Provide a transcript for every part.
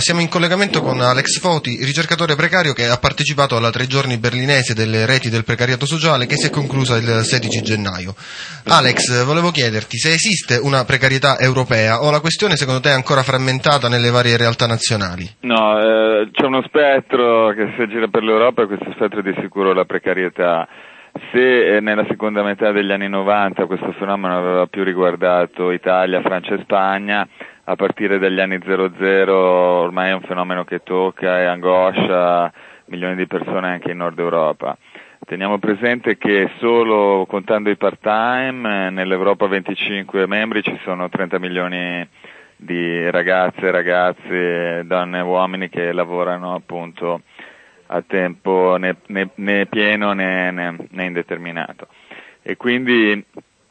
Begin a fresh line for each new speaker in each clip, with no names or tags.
Siamo in collegamento con Alex Foti, ricercatore precario che ha partecipato alla 3 giorni berlinese delle reti del precariato sociale che si è conclusa il 16 gennaio. Alex, volevo chiederti se esiste una precarietà europea o la questione secondo te è ancora frammentata nelle varie realtà nazionali?
No, c'è uno spettro che si aggira per l'Europa e questo spettro è di sicuro la precarietà. Se nella seconda metà degli anni 90 questo fenomeno aveva più riguardato Italia, Francia e Spagna, a partire dagli anni 00 ormai è un fenomeno che tocca e angoscia milioni di persone anche in Nord Europa. Teniamo presente che solo contando i part-time nell'Europa 25 membri ci sono 30 milioni di ragazze, ragazzi, donne e uomini che lavorano appunto a tempo né pieno né indeterminato. E quindi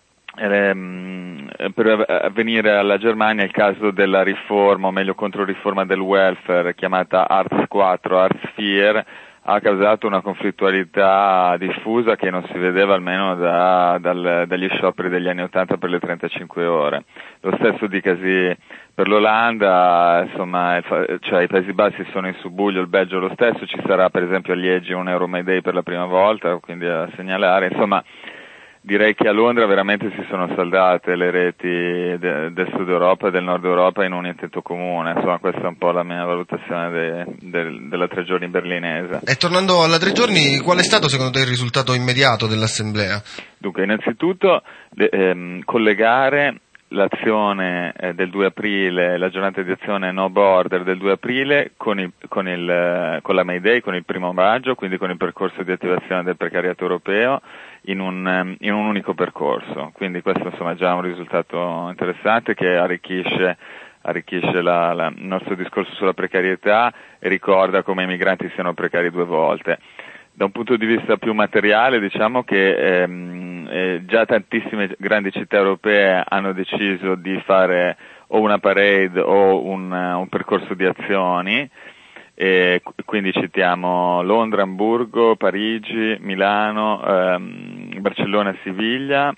per venire alla Germania il caso della riforma, o meglio controriforma del welfare, chiamata Hartz IV, Hartz IV, ha causato una conflittualità diffusa che non si vedeva almeno dagli scioperi degli anni 80 per le 35 ore. Lo stesso dicasi per l'Olanda, insomma, cioè i Paesi Bassi sono in subbuglio, il Belgio lo stesso, ci sarà per esempio a Liegi un Euro May Day per la prima volta, quindi a segnalare, insomma. Direi che a Londra veramente si sono saldate le reti del Sud Europa e del Nord Europa in un intento comune, insomma questa è un po' la mia valutazione della 3 giorni berlinese.
E tornando alla 3 giorni, qual è stato secondo te il risultato immediato dell'assemblea?
Dunque, innanzitutto collegare l'azione del 2 aprile, la giornata di azione no border del 2 aprile con la May Day, con il 1 maggio, quindi con il percorso di attivazione del precariato europeo in un unico percorso. Quindi questo insomma è già un risultato interessante che arricchisce il nostro discorso sulla precarietà e ricorda come i migranti siano precari 2 volte. Da un punto di vista più materiale diciamo che già tantissime grandi città europee hanno deciso di fare o una parade o un percorso di azioni, e quindi citiamo Londra, Amburgo, Parigi, Milano, Barcellona, Siviglia,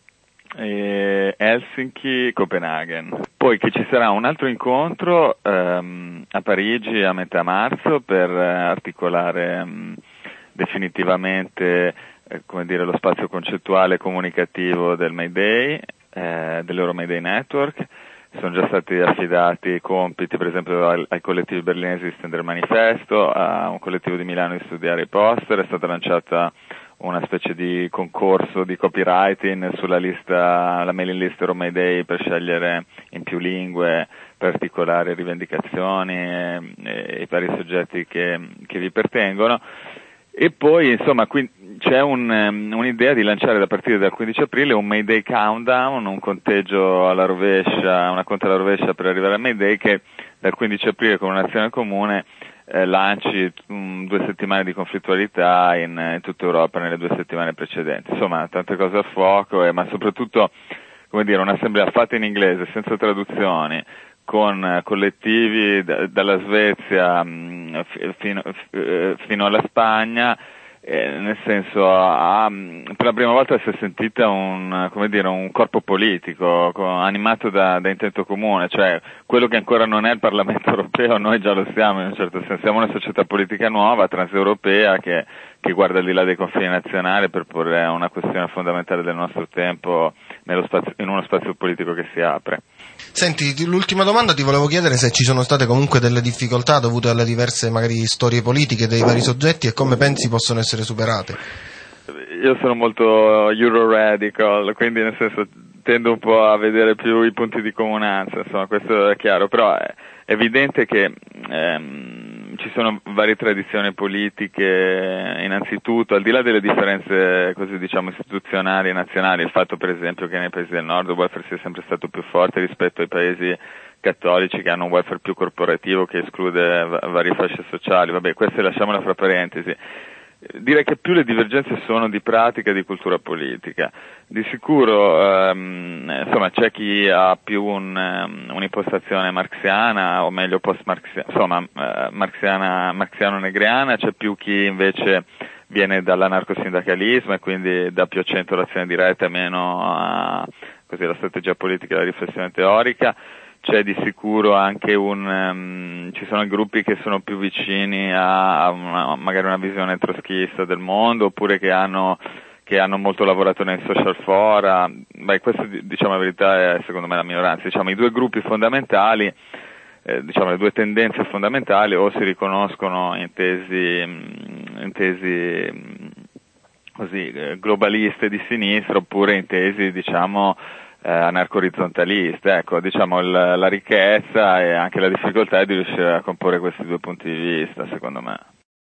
Helsinki, Copenaghen. Poi che ci sarà un altro incontro a Parigi a metà marzo per articolare definitivamente lo spazio concettuale e comunicativo del May Day, dell'Euro May Day Network. Sono già stati affidati compiti per esempio ai collettivi berlinesi di stendere il manifesto, a un collettivo di Milano di studiare i poster, è stata lanciata una specie di concorso di copywriting sulla lista, la mailing list Euro May Day per scegliere in più lingue, per articolare rivendicazioni e i vari soggetti che vi pertengono. E poi insomma c'è un'idea di lanciare da partire dal 15 aprile un May Day Countdown, un conteggio alla rovescia, una conta alla rovescia per arrivare al May Day che dal 15 aprile con un'azione comune lanci 2 settimane di conflittualità in tutta Europa nelle 2 settimane precedenti. Insomma tante cose a fuoco, ma soprattutto un'assemblea fatta in inglese senza traduzioni, con collettivi dalla Svezia fino alla Spagna, nel senso per la prima volta si è sentita un corpo politico animato da intento comune, cioè quello che ancora non è il Parlamento europeo, noi già lo siamo in un certo senso, siamo una società politica nuova, transeuropea, che guarda al di là dei confini nazionali per porre una questione fondamentale del nostro tempo in uno spazio politico che si apre.
Senti, l'ultima domanda ti volevo chiedere se ci sono state comunque delle difficoltà dovute alle diverse magari storie politiche dei vari soggetti e come pensi possono essere superate.
Io sono molto Euro-radical, quindi nel senso tendo un po' a vedere più i punti di comunanza, insomma questo è chiaro, però è evidente che ci sono varie tradizioni politiche innanzitutto, al di là delle differenze così istituzionali e nazionali, il fatto per esempio che nei paesi del nord il welfare sia sempre stato più forte rispetto ai paesi cattolici che hanno un welfare più corporativo che esclude varie fasce sociali, queste lasciamole fra parentesi. Direi che più le divergenze sono di pratica e di cultura politica. Di sicuro c'è chi ha più un'impostazione marxiana, o meglio post-marxiana, marxiano-negriana, c'è più chi invece viene dall'anarcosindacalismo e quindi dà più accento all'azione diretta e meno alla strategia politica e alla riflessione teorica. c'è di sicuro anche ci sono gruppi che sono più vicini a magari una visione troschista del mondo, oppure che hanno molto lavorato nei social fora. Questo, diciamo la verità, è secondo me la minoranza. Diciamo i due gruppi fondamentali, diciamo le due tendenze fondamentali, o si riconoscono in tesi così globaliste di sinistra, oppure in tesi, diciamo, anarco-orizontaliste. Ecco, diciamo la ricchezza e anche la difficoltà è di riuscire a comporre questi due punti di vista, secondo me.